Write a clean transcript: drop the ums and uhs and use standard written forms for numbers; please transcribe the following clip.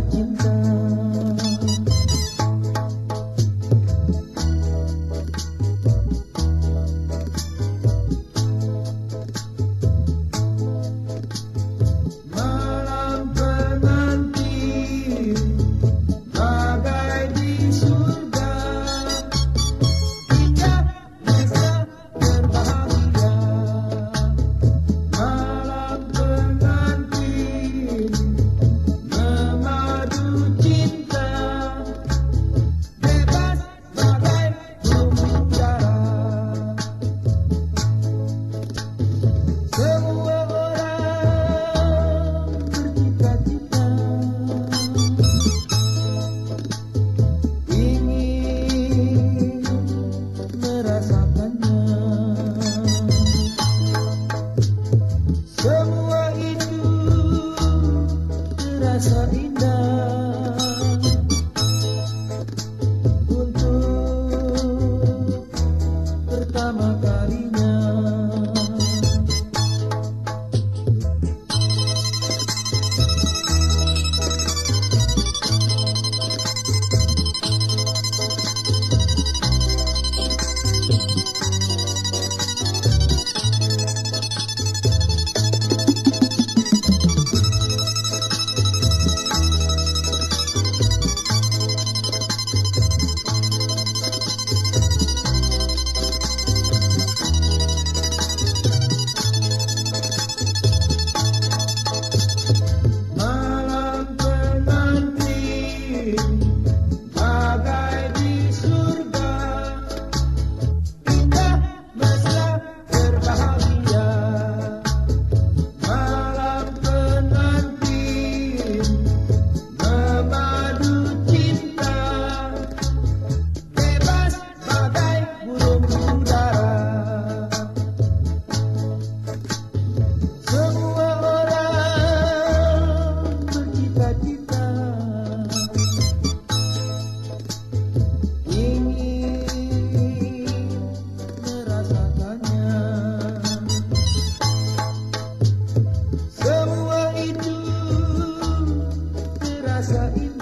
cinta. Malam pengantin bagai di surga, kita bisa berbahagia. Malam pengantin memadu cinta, bebas bagai bumi udara. Semua orang bercita-cita ingin merasakannya. Semua itu terasa indah untuk pertama kalinya. Malam pengantin bagai di surga, kita mesra berbahagia. Malam pengantin memadu cinta, bebas bagai burung di udara. Semua orang bercita-cita ingin merasakannya. Semua itu terasa indah